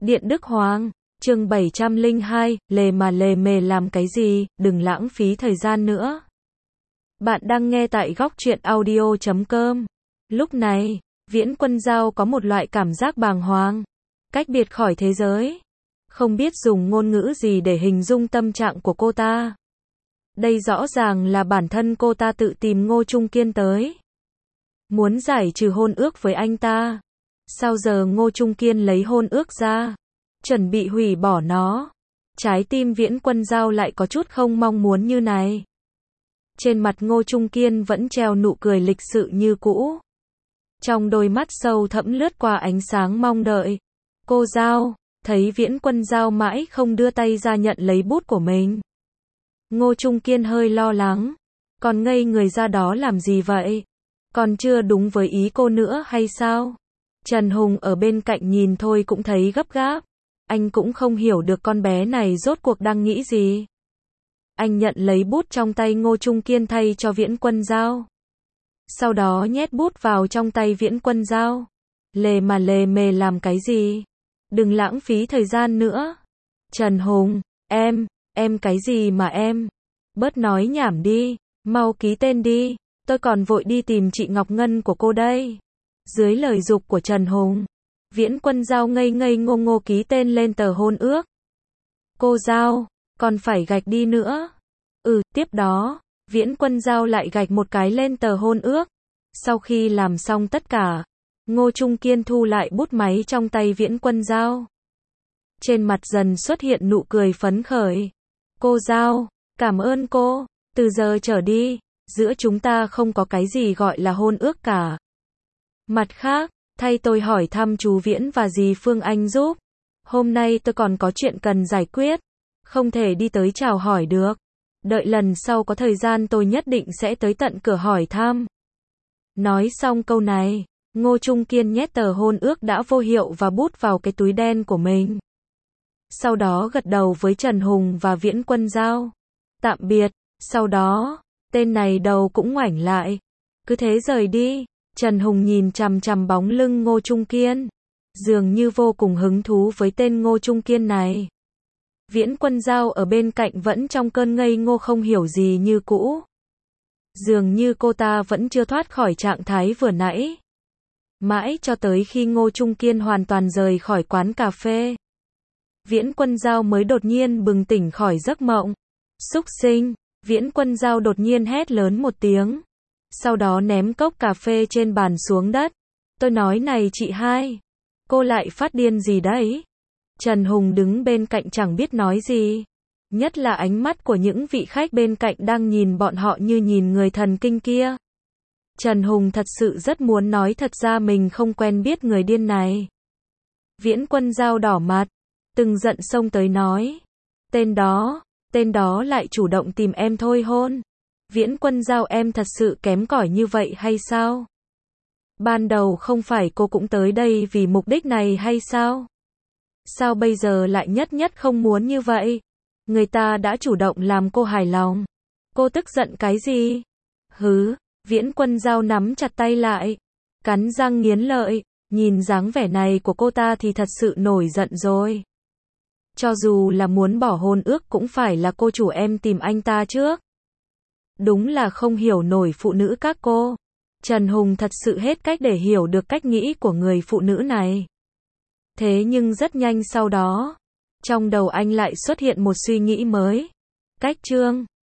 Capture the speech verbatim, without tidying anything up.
Điện Đức Hoàng, chương bảy trăm lẻ hai, lề mà lề mề làm cái gì, đừng lãng phí thời gian nữa. Bạn đang nghe tại góc truyện audio chấm com. Lúc này, Viễn Quân Giao có một loại cảm giác bàng hoàng, cách biệt khỏi thế giới. Không biết dùng ngôn ngữ gì để hình dung tâm trạng của cô ta. Đây rõ ràng là bản thân cô ta tự tìm Ngô Trung Kiên tới. Muốn giải trừ hôn ước với anh ta. Sao giờ Ngô Trung Kiên lấy hôn ước ra, chuẩn bị hủy bỏ nó. Trái tim Viễn Quân Giao lại có chút không mong muốn như này. Trên mặt Ngô Trung Kiên vẫn treo nụ cười lịch sự như cũ. Trong đôi mắt sâu thẫm lướt qua ánh sáng mong đợi. Cô Giao, thấy Viễn Quân Giao mãi không đưa tay ra nhận lấy bút của mình. Ngô Trung Kiên hơi lo lắng. Còn ngây người ra đó làm gì vậy? Còn chưa đúng với ý cô nữa hay sao? Trần Hùng ở bên cạnh nhìn thôi cũng thấy gấp gáp. Anh cũng không hiểu được con bé này rốt cuộc đang nghĩ gì. Anh nhận lấy bút trong tay Ngô Trung Kiên thay cho Viễn Quân Giao. Sau đó nhét bút vào trong tay Viễn Quân Giao. Lề mà lề mề làm cái gì? Đừng lãng phí thời gian nữa. Trần Hùng, em, em cái gì mà em? Bớt nói nhảm đi, mau ký tên đi, tôi còn vội đi tìm chị Ngọc Ngân của cô đây. Dưới lời giục của Trần Hùng, Viễn Quân Giao ngây ngây ngô ngô ký tên lên tờ hôn ước. Cô Giao, còn phải gạch đi nữa. Ừ, tiếp đó, Viễn Quân Giao lại gạch một cái lên tờ hôn ước. Sau khi làm xong tất cả, Ngô Trung Kiên thu lại bút máy trong tay Viễn Quân Giao. Trên mặt dần xuất hiện nụ cười phấn khởi. Cô Giao, cảm ơn cô, từ giờ trở đi, giữa chúng ta không có cái gì gọi là hôn ước cả. Mặt khác, thay tôi hỏi thăm chú Viễn và dì Phương Anh giúp. Hôm nay tôi còn có chuyện cần giải quyết, không thể đi tới chào hỏi được. Đợi lần sau có thời gian tôi nhất định sẽ tới tận cửa hỏi thăm. Nói xong câu này, Ngô Trung Kiên nhét tờ hôn ước đã vô hiệu và bút vào cái túi đen của mình. Sau đó gật đầu với Trần Hùng và Viễn Quân Giao. Tạm biệt, sau đó, tên này đầu cũng ngoảnh lại. Cứ thế rời đi. Trần Hùng nhìn chằm chằm bóng lưng Ngô Trung Kiên, dường như vô cùng hứng thú với tên Ngô Trung Kiên này. Viễn Quân Giao ở bên cạnh vẫn trong cơn ngây ngô không hiểu gì như cũ. Dường như cô ta vẫn chưa thoát khỏi trạng thái vừa nãy. Mãi cho tới khi Ngô Trung Kiên hoàn toàn rời khỏi quán cà phê, Viễn Quân Giao mới đột nhiên bừng tỉnh khỏi giấc mộng. Súc sinh, Viễn Quân Giao đột nhiên hét lớn một tiếng. Sau đó ném cốc cà phê trên bàn xuống đất. Tôi nói này chị hai, cô lại phát điên gì đấy? Trần Hùng đứng bên cạnh chẳng biết nói gì. Nhất là ánh mắt của những vị khách bên cạnh đang nhìn bọn họ như nhìn người thần kinh kia. Trần Hùng thật sự rất muốn nói thật ra mình không quen biết người điên này. Viễn Quân Giao đỏ mặt, từng giận xông tới nói. Tên đó, tên đó lại chủ động tìm em thôi hôn. Viễn Quân Giao em thật sự kém cỏi như vậy hay sao? Ban đầu không phải cô cũng tới đây vì mục đích này hay sao? Sao bây giờ lại nhất nhất không muốn như vậy? Người ta đã chủ động làm cô hài lòng. Cô tức giận cái gì? Hứ, Viễn Quân Giao nắm chặt tay lại, cắn răng nghiến lợi, nhìn dáng vẻ này của cô ta thì thật sự nổi giận rồi. Cho dù là muốn bỏ hôn ước cũng phải là cô chủ em tìm anh ta trước. Đúng là không hiểu nổi phụ nữ các cô. Trần Hùng thật sự hết cách để hiểu được cách nghĩ của người phụ nữ này. Thế nhưng rất nhanh sau đó, trong đầu anh lại xuất hiện một suy nghĩ mới. Cách chương